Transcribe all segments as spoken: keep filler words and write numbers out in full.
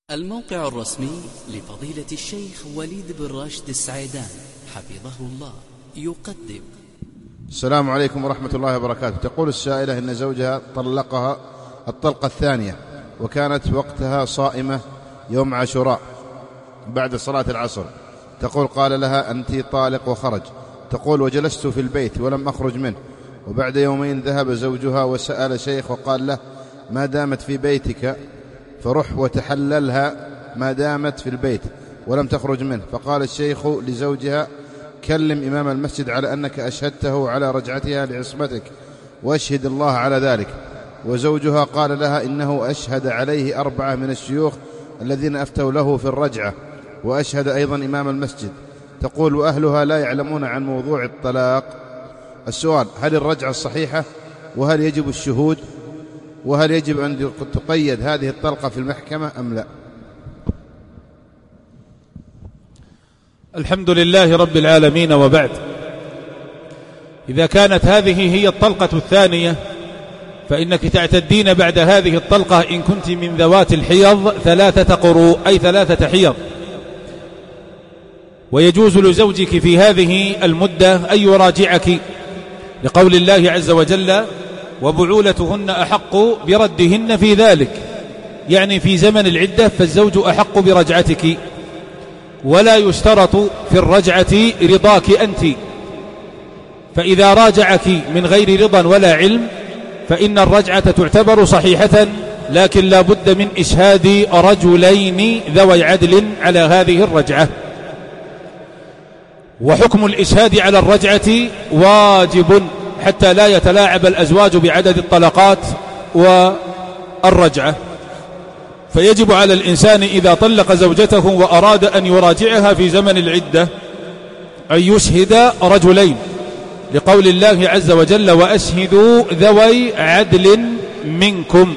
الموقع الرسمي لفضيلة الشيخ وليد بن راشد السعيدان حفظه الله يقدم. السلام عليكم ورحمة الله وبركاته. تقول السائلة إن زوجها طلقها الطلقة الثانية وكانت وقتها صائمة يوم عاشوراء بعد صلاة العصر. تقول قال لها أنت طالق وخرج. تقول وجلست في البيت ولم أخرج منه، وبعد يومين ذهب زوجها وسأل شيخ وقال له ما دامت في بيتك فرح وتحللها ما دامت في البيت ولم تخرج منه. فقال الشيخ لزوجها كلم إمام المسجد على أنك أشهدته على رجعتها لعصمتك وأشهد الله على ذلك. وزوجها قال لها إنه أشهد عليه أربعة من الشيوخ الذين أفتوا له في الرجعة، وأشهد أيضا إمام المسجد. تقول وأهلها لا يعلمون عن موضوع الطلاق. السؤال: هل الرجعة الصحيحة؟ وهل يجب الشهود؟ وهل يجب أن تقيد هذه الطلقة في المحكمة أم لا؟ الحمد لله رب العالمين، وبعد. إذا كانت هذه هي الطلقة الثانية فإنك تعتدين بعد هذه الطلقة إن كنت من ذوات الحيض ثلاثة قروء، أي ثلاثة حيض، ويجوز لزوجك في هذه المدة أن يراجعك لقول الله عز وجل وبعولتهن أحق بردهن في ذلك، يعني في زمن العدة فالزوج أحق برجعتك، ولا يشترط في الرجعة رضاك أنت، فإذا راجعك من غير رضا ولا علم فإن الرجعة تعتبر صحيحة، لكن لا بد من إشهاد رجلين ذوي عدل على هذه الرجعة. وحكم الإشهاد على الرجعة واجب حتى لا يتلاعب الأزواج بعدد الطلقات والرجعة، فيجب على الإنسان إذا طلق زوجته وأراد أن يراجعها في زمن العدة أن يشهد رجلين، لقول الله عز وجل وأشهدوا ذوي عدل منكم،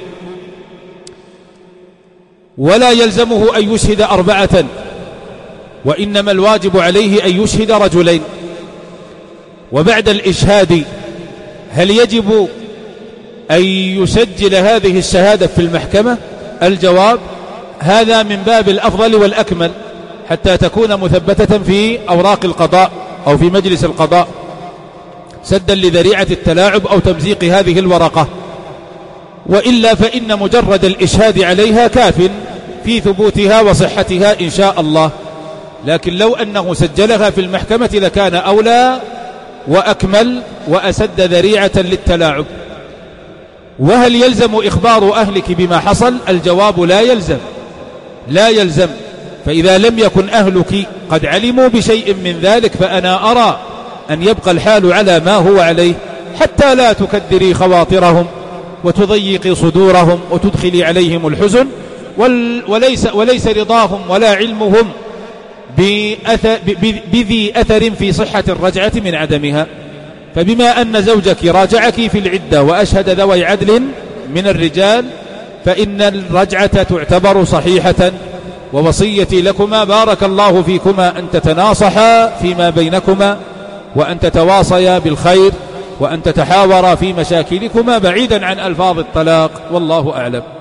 ولا يلزمه أن يشهد أربعة، وإنما الواجب عليه أن يشهد رجلين. وبعد الإشهاد هل يجب أن يسجل هذه الشهادة في المحكمة؟ الجواب هذا من باب الأفضل والأكمل حتى تكون مثبتة في أوراق القضاء أو في مجلس القضاء، سدا لذريعة التلاعب أو تمزيق هذه الورقة، وإلا فإن مجرد الإشهاد عليها كاف في ثبوتها وصحتها إن شاء الله. لكن لو أنه سجلها في المحكمة لكان أولى وأكمل وأسد ذريعة للتلاعب. وهل يلزم إخبار أهلك بما حصل؟ الجواب لا يلزم، لا يلزم. فإذا لم يكن أهلك قد علموا بشيء من ذلك فأنا أرى أن يبقى الحال على ما هو عليه حتى لا تكدري خواطرهم وتضيقي صدورهم وتدخلي عليهم الحزن، وليس, وليس رضاهم ولا علمهم بذي أثر في صحة الرجعة من عدمها. فبما أن زوجك راجعك في العدة وأشهد ذوي عدل من الرجال فإن الرجعة تعتبر صحيحة. ووصيتي لكما بارك الله فيكما أن تتناصحا فيما بينكما، وأن تتواصيا بالخير، وأن تتحاورا في مشاكلكما بعيدا عن ألفاظ الطلاق، والله أعلم.